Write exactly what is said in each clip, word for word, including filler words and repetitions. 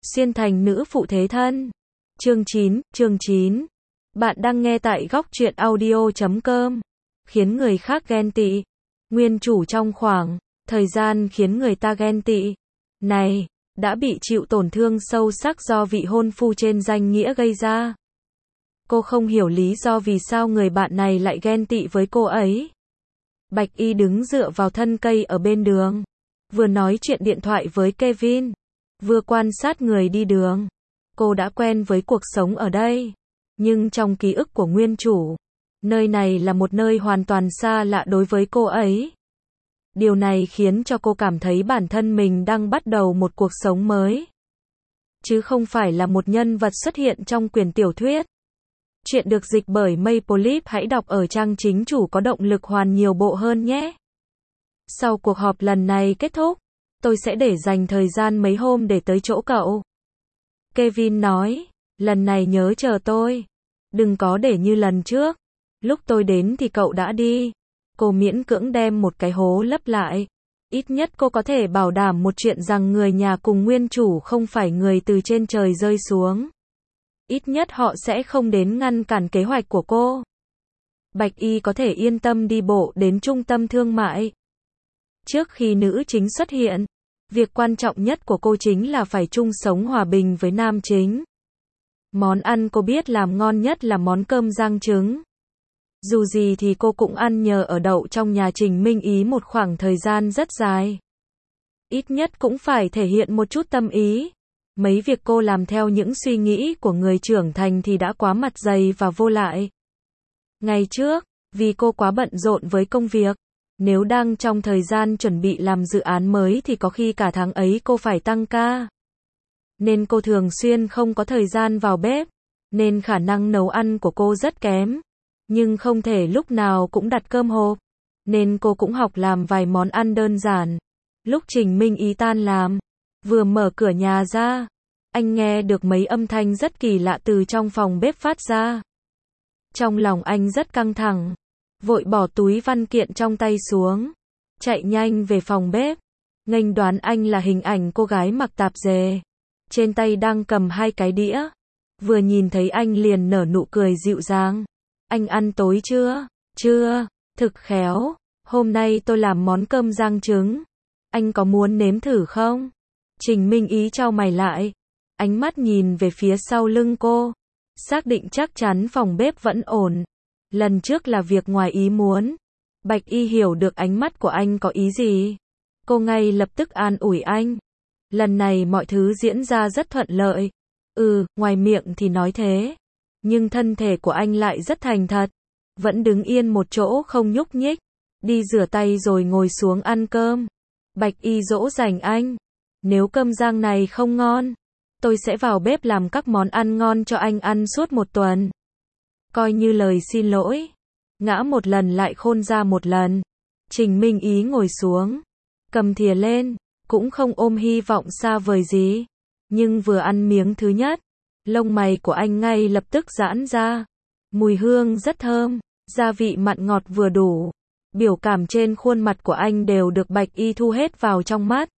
Xuyên thành nữ phụ thế thân. Chương chín, chương chín. Bạn đang nghe tại góc truyện audio chấm com. Khiến người khác ghen tị. Nguyên chủ trong khoảng thời gian khiến người ta ghen tị này, đã bị chịu tổn thương sâu sắc do vị hôn phu trên danh nghĩa gây ra. Cô không hiểu lý do vì sao người bạn này lại ghen tị với cô ấy. Bạch Y đứng dựa vào thân cây ở bên đường, vừa nói chuyện điện thoại với Kevin, vừa quan sát người đi đường. Cô đã quen với cuộc sống ở đây, nhưng trong ký ức của nguyên chủ, nơi này là một nơi hoàn toàn xa lạ đối với cô ấy. Điều này khiến cho cô cảm thấy bản thân mình đang bắt đầu một cuộc sống mới, chứ không phải là một nhân vật xuất hiện trong quyển tiểu thuyết. Chuyện được dịch bởi Maple, hãy đọc ở trang chính chủ có động lực hoàn nhiều bộ hơn nhé. Sau cuộc họp lần này kết thúc, tôi sẽ để dành thời gian mấy hôm để tới chỗ cậu. Kevin nói, lần này nhớ chờ tôi. Đừng có để như lần trước. Lúc tôi đến thì cậu đã đi. Cô miễn cưỡng đem một cái hố lấp lại. Ít nhất cô có thể bảo đảm một chuyện rằng người nhà cùng nguyên chủ không phải người từ trên trời rơi xuống. Ít nhất họ sẽ không đến ngăn cản kế hoạch của cô. Bạch Y có thể yên tâm đi bộ đến trung tâm thương mại. Trước khi nữ chính xuất hiện, việc quan trọng nhất của cô chính là phải chung sống hòa bình với nam chính. Món ăn cô biết làm ngon nhất là món cơm rang trứng. Dù gì thì cô cũng ăn nhờ ở đậu trong nhà Trình Minh Ý một khoảng thời gian rất dài. Ít nhất cũng phải thể hiện một chút tâm ý. Mấy việc cô làm theo những suy nghĩ của người trưởng thành thì đã quá mặt dày và vô lại. Ngày trước, vì cô quá bận rộn với công việc, nếu đang trong thời gian chuẩn bị làm dự án mới thì có khi cả tháng ấy cô phải tăng ca. Nên cô thường xuyên không có thời gian vào bếp, nên khả năng nấu ăn của cô rất kém. Nhưng không thể lúc nào cũng đặt cơm hộp, nên cô cũng học làm vài món ăn đơn giản. Lúc Trình Minh Ý tan làm, vừa mở cửa nhà ra, anh nghe được mấy âm thanh rất kỳ lạ từ trong phòng bếp phát ra. Trong lòng anh rất căng thẳng, vội bỏ túi văn kiện trong tay xuống, chạy nhanh về phòng bếp. Nghênh đoán anh là hình ảnh cô gái mặc tạp dề, trên tay đang cầm hai cái đĩa. Vừa nhìn thấy anh liền nở nụ cười dịu dàng. Anh ăn tối chưa? Chưa, thực khéo. Hôm nay tôi làm món cơm rang trứng. Anh có muốn nếm thử không? Trình Minh Ý chau mày lại, ánh mắt nhìn về phía sau lưng cô, xác định chắc chắn phòng bếp vẫn ổn. Lần trước là việc ngoài ý muốn. Bạch Y hiểu được ánh mắt của anh có ý gì. Cô ngay lập tức an ủi anh. Lần này mọi thứ diễn ra rất thuận lợi. Ừ, ngoài miệng thì nói thế, nhưng thân thể của anh lại rất thành thật, vẫn đứng yên một chỗ không nhúc nhích. Đi rửa tay rồi ngồi xuống ăn cơm. Bạch Y dỗ dành anh. Nếu cơm rang này không ngon, tôi sẽ vào bếp làm các món ăn ngon cho anh ăn suốt một tuần. Coi như lời xin lỗi. Ngã một lần lại khôn ra một lần. Trình Minh Ý ngồi xuống, cầm thìa lên, cũng không ôm hy vọng xa vời gì. Nhưng vừa ăn miếng thứ nhất, lông mày của anh ngay lập tức giãn ra. Mùi hương rất thơm, gia vị mặn ngọt vừa đủ. Biểu cảm trên khuôn mặt của anh đều được Bạch Y thu hết vào trong mắt.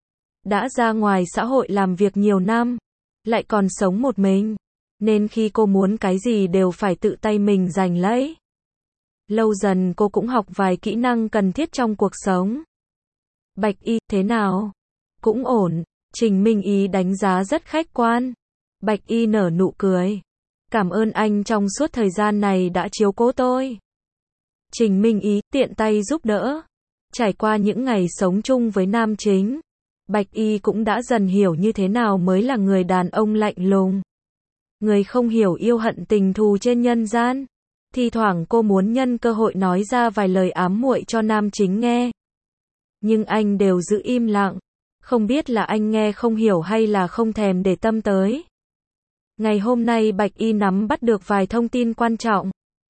Đã ra ngoài xã hội làm việc nhiều năm, lại còn sống một mình, nên khi cô muốn cái gì đều phải tự tay mình giành lấy. Lâu dần cô cũng học vài kỹ năng cần thiết trong cuộc sống. Bạch Y, thế nào? Cũng ổn. Trình Minh Ý đánh giá rất khách quan. Bạch Y nở nụ cười. Cảm ơn anh trong suốt thời gian này đã chiếu cố tôi. Trình Minh Ý tiện tay giúp đỡ. Trải qua những ngày sống chung với nam chính, Bạch Y cũng đã dần hiểu như thế nào mới là người đàn ông lạnh lùng. Người không hiểu yêu hận tình thù trên nhân gian. Thi thoảng cô muốn nhân cơ hội nói ra vài lời ám muội cho nam chính nghe. Nhưng anh đều giữ im lặng. Không biết là anh nghe không hiểu hay là không thèm để tâm tới. Ngày hôm nay Bạch Y nắm bắt được vài thông tin quan trọng,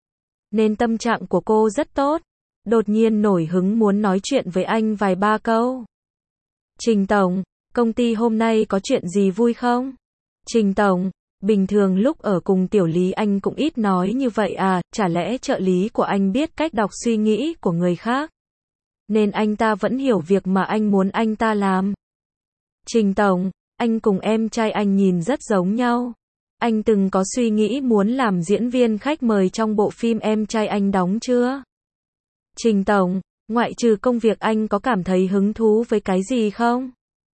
nên tâm trạng của cô rất tốt. Đột nhiên nổi hứng muốn nói chuyện với anh vài ba câu. Trình Tổng, công ty hôm nay có chuyện gì vui không? Trình Tổng, bình thường lúc ở cùng Tiểu Lý anh cũng ít nói như vậy à, chả lẽ trợ lý của anh biết cách đọc suy nghĩ của người khác, nên anh ta vẫn hiểu việc mà anh muốn anh ta làm? Trình Tổng, Anh cùng em trai anh nhìn rất giống nhau. Anh từng có suy nghĩ muốn làm diễn viên khách mời trong bộ phim em trai anh đóng chưa? Trình Tổng, ngoại trừ công việc anh có cảm thấy hứng thú với cái gì không?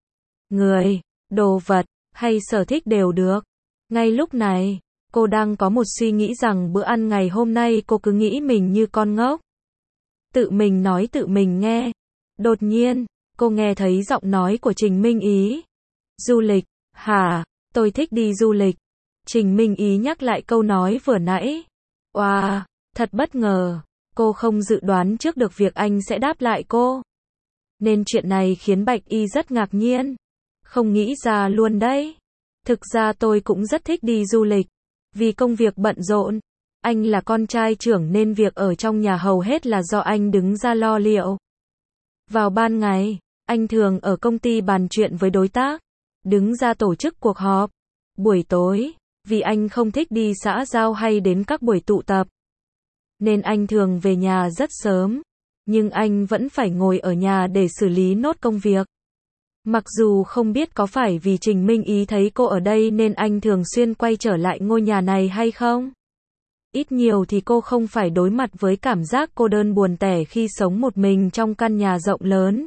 Người, đồ vật, hay sở thích đều được. Ngay lúc này, cô đang có một suy nghĩ rằng bữa ăn ngày hôm nay cô cứ nghĩ mình như con ngốc. Tự mình nói tự mình nghe. Đột nhiên, cô nghe thấy giọng nói của Trình Minh Ý. Du lịch, hả? Tôi thích đi du lịch. Trình Minh Ý nhắc lại câu nói vừa nãy. Wow, thật bất ngờ. Cô không dự đoán trước được việc anh sẽ đáp lại cô. Nên chuyện này khiến Bạch Y rất ngạc nhiên. Không nghĩ ra luôn đấy. Thực ra tôi cũng rất thích đi du lịch. Vì công việc bận rộn. Anh là con trai trưởng nên việc ở trong nhà hầu hết là do anh đứng ra lo liệu. Vào ban ngày, anh thường ở công ty bàn chuyện với đối tác. Đứng ra tổ chức cuộc họp. Buổi tối, vì anh không thích đi xã giao hay đến các buổi tụ tập. Nên anh thường về nhà rất sớm. Nhưng anh vẫn phải ngồi ở nhà để xử lý nốt công việc. Mặc dù không biết có phải vì Trình Minh Ý thấy cô ở đây nên anh thường xuyên quay trở lại ngôi nhà này hay không? Ít nhiều thì cô không phải đối mặt với cảm giác cô đơn buồn tẻ khi sống một mình trong căn nhà rộng lớn.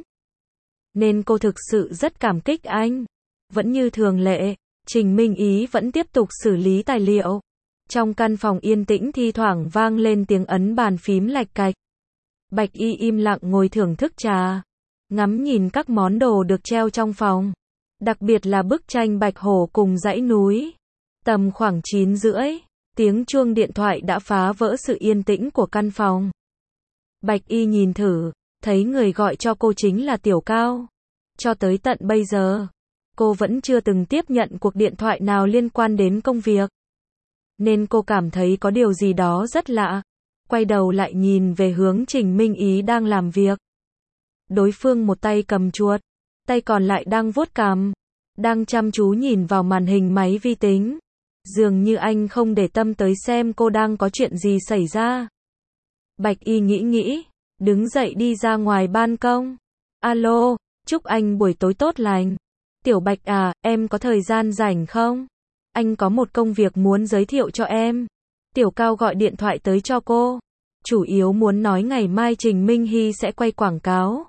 Nên cô thực sự rất cảm kích anh. Vẫn như thường lệ, Trình Minh Ý vẫn tiếp tục xử lý tài liệu. Trong căn phòng yên tĩnh thi thoảng vang lên tiếng ấn bàn phím lạch cạch. Bạch Y im lặng ngồi thưởng thức trà. Ngắm nhìn các món đồ được treo trong phòng. Đặc biệt là bức tranh bạch hổ cùng dãy núi. Tầm khoảng chín rưỡi, tiếng chuông điện thoại đã phá vỡ sự yên tĩnh của căn phòng. Bạch Y nhìn thử, thấy người gọi cho cô chính là Tiểu Cao. Cho tới tận bây giờ, cô vẫn chưa từng tiếp nhận cuộc điện thoại nào liên quan đến công việc. Nên cô cảm thấy có điều gì đó rất lạ. Quay đầu lại nhìn về hướng Trình Minh Ý đang làm việc. Đối phương một tay cầm chuột, tay còn lại đang vuốt cằm, đang chăm chú nhìn vào màn hình máy vi tính. Dường như anh không để tâm tới xem cô đang có chuyện gì xảy ra. Bạch Y nghĩ nghĩ, đứng dậy đi ra ngoài ban công. Alo, chúc anh buổi tối tốt lành. Tiểu Bạch à, em có thời gian rảnh không? Anh có một công việc muốn giới thiệu cho em. Tiểu Cao gọi điện thoại tới cho cô. Chủ yếu muốn nói ngày mai Trình Minh Hy sẽ quay quảng cáo.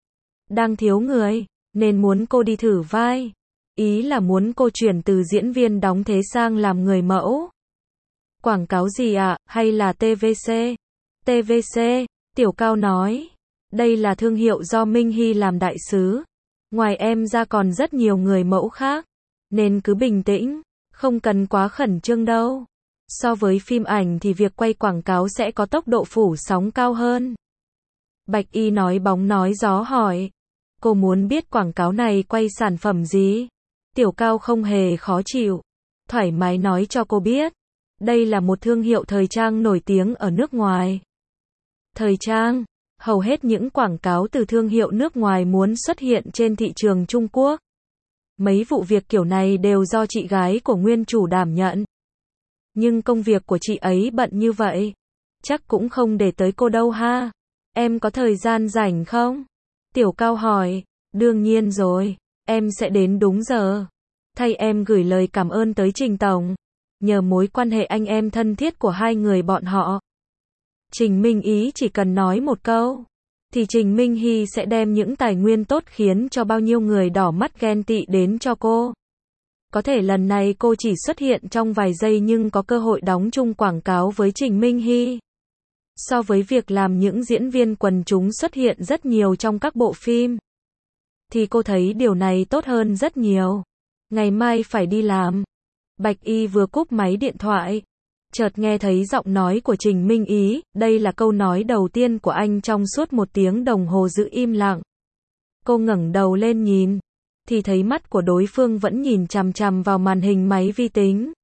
Đang thiếu người, nên muốn cô đi thử vai. Ý là muốn cô chuyển từ diễn viên đóng thế sang làm người mẫu. Quảng cáo gì ạ, à? Hay là tê vê xê? tê vê xê, Tiểu Cao nói. Đây là thương hiệu do Minh Hy làm đại sứ. Ngoài em ra còn rất nhiều người mẫu khác. Nên cứ bình tĩnh, không cần quá khẩn trương đâu. So với phim ảnh thì việc quay quảng cáo sẽ có tốc độ phủ sóng cao hơn. Bạch Y nói bóng nói gió hỏi. Cô muốn biết quảng cáo này quay sản phẩm gì? Tiểu Cao không hề khó chịu. Thoải mái nói cho cô biết. Đây là một thương hiệu thời trang nổi tiếng ở nước ngoài. Thời trang, hầu hết những quảng cáo từ thương hiệu nước ngoài muốn xuất hiện trên thị trường Trung Quốc. Mấy vụ việc kiểu này đều do chị gái của nguyên chủ đảm nhận. Nhưng công việc của chị ấy bận như vậy. Chắc cũng không để tới cô đâu ha. Em có thời gian rảnh không? Tiểu Cao hỏi. Đương nhiên rồi. Em sẽ đến đúng giờ. Thay em gửi lời cảm ơn tới Trình Tổng. Nhờ mối quan hệ anh em thân thiết của hai người bọn họ. Trình Minh Ý chỉ cần nói một câu. Thì Trình Minh Hy sẽ đem những tài nguyên tốt khiến cho bao nhiêu người đỏ mắt ghen tị đến cho cô. Có thể lần này cô chỉ xuất hiện trong vài giây nhưng có cơ hội đóng chung quảng cáo với Trình Minh Hy. So với việc làm những diễn viên quần chúng xuất hiện rất nhiều trong các bộ phim. Thì cô thấy điều này tốt hơn rất nhiều. Ngày mai phải đi làm. Bạch Y vừa cúp máy điện thoại. Chợt nghe thấy giọng nói của Trình Minh Ý. Đây là câu nói đầu tiên của anh trong suốt một tiếng đồng hồ giữ im lặng. Cô ngẩng đầu lên nhìn. Thì thấy mắt của đối phương vẫn nhìn chằm chằm vào màn hình máy vi tính.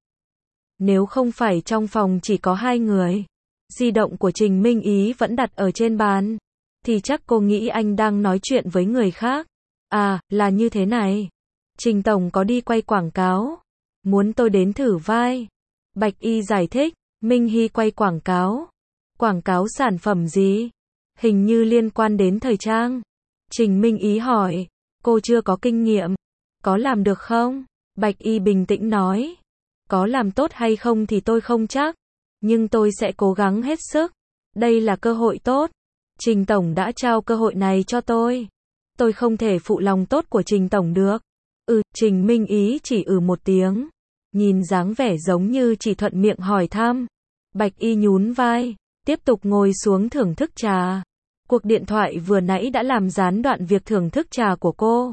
Nếu không phải trong phòng chỉ có hai người, di động của Trình Minh Ý vẫn đặt ở trên bàn, thì chắc cô nghĩ anh đang nói chuyện với người khác. À, là như thế này. Trình Tổng có đi quay quảng cáo. Muốn tôi đến thử vai. Bạch Y giải thích. Minh Hy quay quảng cáo. Quảng cáo sản phẩm gì? Hình như liên quan đến thời trang. Trình Minh Ý hỏi. Cô chưa có kinh nghiệm. Có làm được không? Bạch Y bình tĩnh nói. Có làm tốt hay không thì tôi không chắc. Nhưng tôi sẽ cố gắng hết sức. Đây là cơ hội tốt. Trình Tổng đã trao cơ hội này cho tôi. Tôi không thể phụ lòng tốt của Trình Tổng được. Ừ, Trình Minh Ý chỉ ừ một tiếng. Nhìn dáng vẻ giống như chỉ thuận miệng hỏi thăm. Bạch Y nhún vai, tiếp tục ngồi xuống thưởng thức trà. Cuộc điện thoại vừa nãy đã làm gián đoạn việc thưởng thức trà của cô.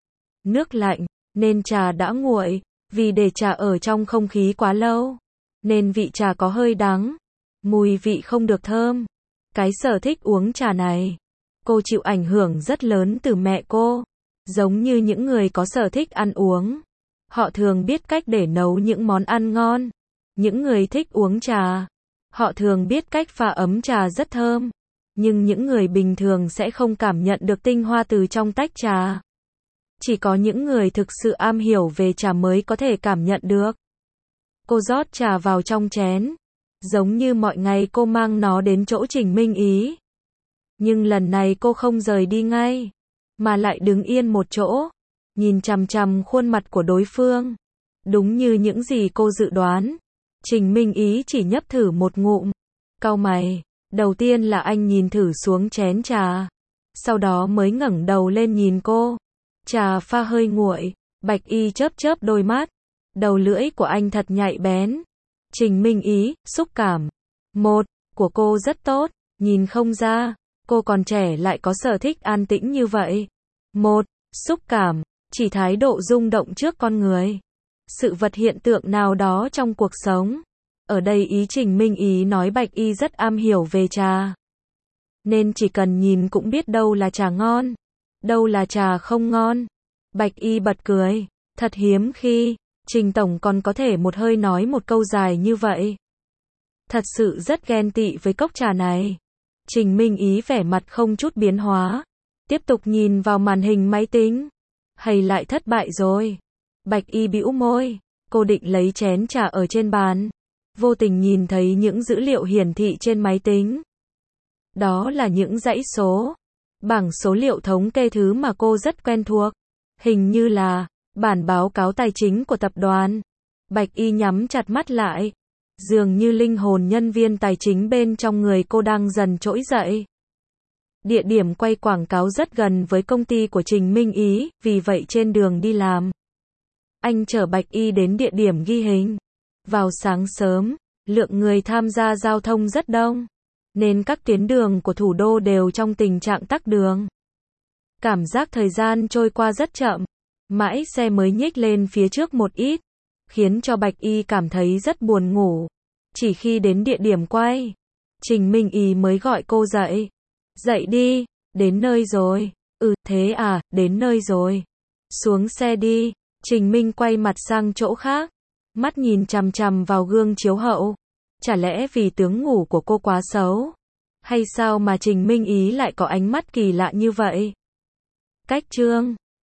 Nước lạnh, nên trà đã nguội, vì để trà ở trong không khí quá lâu, nên vị trà có hơi đắng, mùi vị không được thơm. Cái sở thích uống trà này, cô chịu ảnh hưởng rất lớn từ mẹ cô. Giống như những người có sở thích ăn uống, họ thường biết cách để nấu những món ăn ngon. Những người thích uống trà, họ thường biết cách pha ấm trà rất thơm. Nhưng những người bình thường sẽ không cảm nhận được tinh hoa từ trong tách trà. Chỉ có những người thực sự am hiểu về trà mới có thể cảm nhận được. Cô rót trà vào trong chén, giống như mọi ngày cô mang nó đến chỗ Trình Minh Ý. Nhưng lần này cô không rời đi ngay, mà lại đứng yên một chỗ, nhìn chằm chằm khuôn mặt của đối phương. Đúng như những gì cô dự đoán, Trình Minh Ý chỉ nhấp thử một ngụm, cau mày. Đầu tiên là anh nhìn thử xuống chén trà, sau đó mới ngẩng đầu lên nhìn cô. Trà pha hơi nguội, Bạch Y chớp chớp đôi mắt, đầu lưỡi của anh thật nhạy bén. Trình Minh Ý, xúc cảm một của cô rất tốt, nhìn không ra, cô còn trẻ lại có sở thích an tĩnh như vậy. Một, xúc cảm, chỉ thái độ rung động trước con người, sự vật hiện tượng nào đó trong cuộc sống. Ở đây ý Trình Minh Ý nói Bạch Y rất am hiểu về trà, nên chỉ cần nhìn cũng biết đâu là trà ngon, đâu là trà không ngon. Bạch Y bật cười, thật hiếm khi Trình Tổng còn có thể một hơi nói một câu dài như vậy. Thật sự rất ghen tị với cốc trà này. Trình Minh Ý vẻ mặt không chút biến hóa, tiếp tục nhìn vào màn hình máy tính. Hay lại thất bại rồi? Bạch Y bĩu môi, cô định lấy chén trà ở trên bàn, vô tình nhìn thấy những dữ liệu hiển thị trên máy tính. Đó là những dãy số, bảng số liệu thống kê thứ mà cô rất quen thuộc. Hình như là bản báo cáo tài chính của tập đoàn. Bạch Y nhắm chặt mắt lại, dường như linh hồn nhân viên tài chính bên trong người cô đang dần trỗi dậy. Địa điểm quay quảng cáo rất gần với công ty của Trình Minh Ý, vì vậy trên đường đi làm, anh chở Bạch Y đến địa điểm ghi hình. Vào sáng sớm, lượng người tham gia giao thông rất đông, nên các tuyến đường của thủ đô đều trong tình trạng tắc đường. Cảm giác thời gian trôi qua rất chậm, mãi xe mới nhích lên phía trước một ít, khiến cho Bạch Y cảm thấy rất buồn ngủ. Chỉ khi đến địa điểm quay, Trình Minh Ý mới gọi cô dậy. Dậy đi, đến nơi rồi. Ừ, thế à, đến nơi rồi. Xuống xe đi. Trình Minh quay mặt sang chỗ khác, mắt nhìn chằm chằm vào gương chiếu hậu. Chả lẽ vì tướng ngủ của cô quá xấu? Hay sao mà Trình Minh Ý lại có ánh mắt kỳ lạ như vậy? Cách chương